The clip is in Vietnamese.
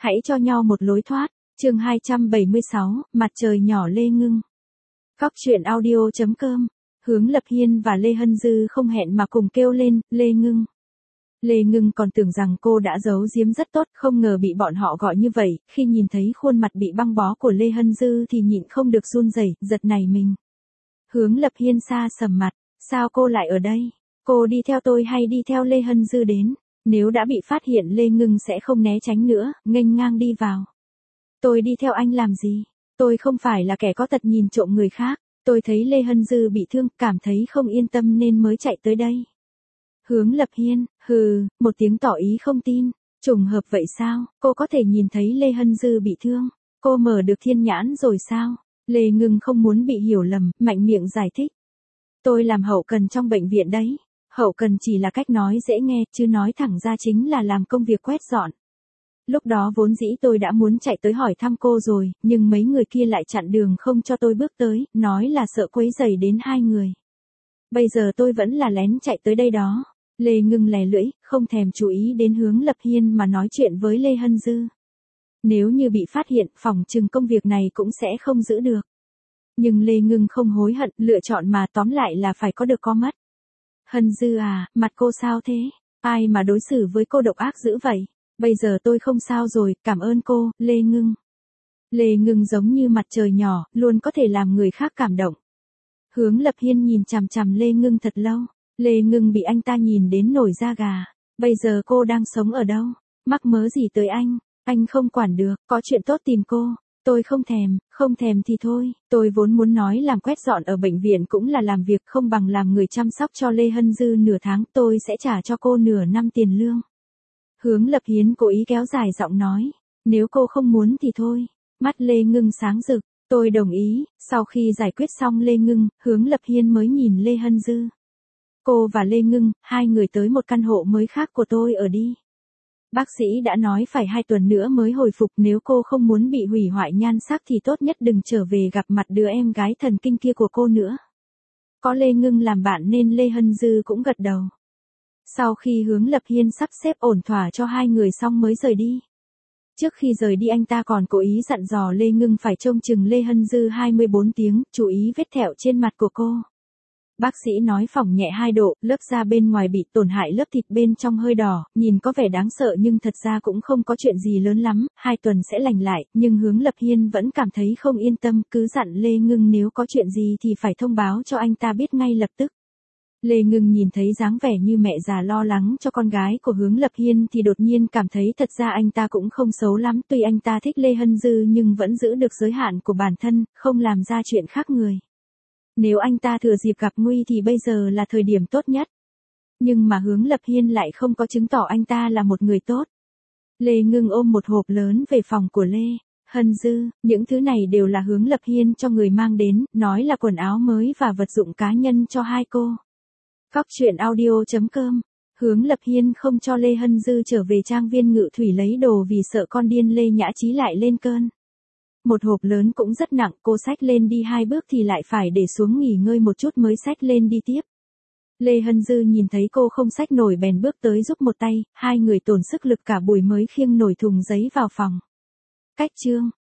Hãy cho nhau một lối thoát. Chương 276, mặt trời nhỏ Lê Ngưng. Cóc truyện audio.com. Hướng Lập Hiên và Lê Hân Dư không hẹn mà cùng kêu lên, Lê Ngưng. Lê Ngưng còn tưởng rằng cô đã giấu giếm rất tốt, không ngờ bị bọn họ gọi như vậy, khi nhìn thấy khuôn mặt bị băng bó của Lê Hân Dư thì nhịn không được run rẩy, giật nảy mình. Hướng Lập Hiên xa sầm mặt, sao cô lại ở đây? Cô đi theo tôi hay đi theo Lê Hân Dư đến? Nếu đã bị phát hiện Lê Ngưng sẽ không né tránh nữa, nghênh ngang đi vào. Tôi đi theo anh làm gì? Tôi không phải là kẻ có tật nhìn trộm người khác. Tôi thấy Lê Hân Dư bị thương, cảm thấy không yên tâm nên mới chạy tới đây. Hướng Lập Hiên, một tiếng tỏ ý không tin. Trùng hợp vậy sao? Cô có thể nhìn thấy Lê Hân Dư bị thương. Cô mở được thiên nhãn rồi sao? Lê Ngưng không muốn bị hiểu lầm, mạnh miệng giải thích. Tôi làm hậu cần trong bệnh viện đấy. Hậu cần chỉ là cách nói dễ nghe, chứ nói thẳng ra chính là làm công việc quét dọn. Lúc đó vốn dĩ tôi đã muốn chạy tới hỏi thăm cô rồi, nhưng mấy người kia lại chặn đường không cho tôi bước tới, nói là sợ quấy rầy đến hai người. Bây giờ tôi vẫn là lén chạy tới đây đó. Lê Ngưng lè lưỡi, không thèm chú ý đến Hướng Lập Hiên mà nói chuyện với Lê Hân Dư. Nếu như bị phát hiện, phỏng chừng công việc này cũng sẽ không giữ được. Nhưng Lê Ngưng không hối hận, lựa chọn mà tóm lại là phải có được có mất. Hân Dư à, mặt cô sao thế? Ai mà đối xử với cô độc ác dữ vậy? Bây giờ tôi không sao rồi, cảm ơn cô, Lê Ngưng. Lê Ngưng giống như mặt trời nhỏ, luôn có thể làm người khác cảm động. Hướng Lập Hiên nhìn chằm chằm Lê Ngưng thật lâu. Lê Ngưng bị anh ta nhìn đến nổi da gà. Bây giờ cô đang sống ở đâu? Mắc mớ gì tới anh không quản được, có chuyện tốt tìm cô. Tôi không thèm thì thôi, tôi vốn muốn nói làm quét dọn ở bệnh viện cũng là làm việc không bằng làm người chăm sóc cho Lê Hân Dư nửa tháng, tôi sẽ trả cho cô nửa năm tiền lương. Hướng Lập Hiên cố ý kéo dài giọng nói, nếu cô không muốn thì thôi. Mắt Lê Ngưng sáng rực, tôi đồng ý. Sau khi giải quyết xong Lê Ngưng, Hướng Lập Hiên mới nhìn Lê Hân Dư. Cô và Lê Ngưng, hai người tới một căn hộ mới khác của tôi ở đi. Bác sĩ đã nói phải 2 tuần nữa mới hồi phục, nếu cô không muốn bị hủy hoại nhan sắc thì tốt nhất đừng trở về gặp mặt đứa em gái thần kinh kia của cô nữa. Có Lê Ngưng làm bạn nên Lê Hân Dư cũng gật đầu. Sau khi Hướng Lập Hiên sắp xếp ổn thỏa cho hai người xong mới rời đi. Trước khi rời đi anh ta còn cố ý dặn dò Lê Ngưng phải trông chừng Lê Hân Dư 24 tiếng, chú ý vết thẹo trên mặt của cô. Bác sĩ nói phỏng nhẹ 2 độ, lớp da bên ngoài bị tổn hại, lớp thịt bên trong hơi đỏ, nhìn có vẻ đáng sợ nhưng thật ra cũng không có chuyện gì lớn lắm, 2 tuần sẽ lành lại, nhưng Hướng Lập Hiên vẫn cảm thấy không yên tâm, cứ dặn Lê Ngưng nếu có chuyện gì thì phải thông báo cho anh ta biết ngay lập tức. Lê Ngưng nhìn thấy dáng vẻ như mẹ già lo lắng cho con gái của Hướng Lập Hiên thì đột nhiên cảm thấy thật ra anh ta cũng không xấu lắm, tuy anh ta thích Lê Hân Dư nhưng vẫn giữ được giới hạn của bản thân, không làm ra chuyện khác người. Nếu anh ta thừa dịp gặp nguy thì bây giờ là thời điểm tốt nhất. Nhưng mà Hướng Lập Hiên lại không có chứng tỏ anh ta là một người tốt. Lê Ngưng ôm một hộp lớn về phòng của Lê Hân Dư, những thứ này đều là Hướng Lập Hiên cho người mang đến, nói là quần áo mới và vật dụng cá nhân cho hai cô. Cóc truyện audio.com. Hướng Lập Hiên không cho Lê Hân Dư trở về trang viên Ngự Thủy lấy đồ vì sợ con điên Lê Nhã Chí lại lên cơn. Một hộp lớn cũng rất nặng, cô xách lên đi 2 bước thì lại phải để xuống nghỉ ngơi một chút mới xách lên đi tiếp. Lê Hân Dư nhìn thấy cô không xách nổi bèn bước tới giúp một tay, hai người tổn sức lực cả buổi mới khiêng nổi thùng giấy vào phòng. Cách chương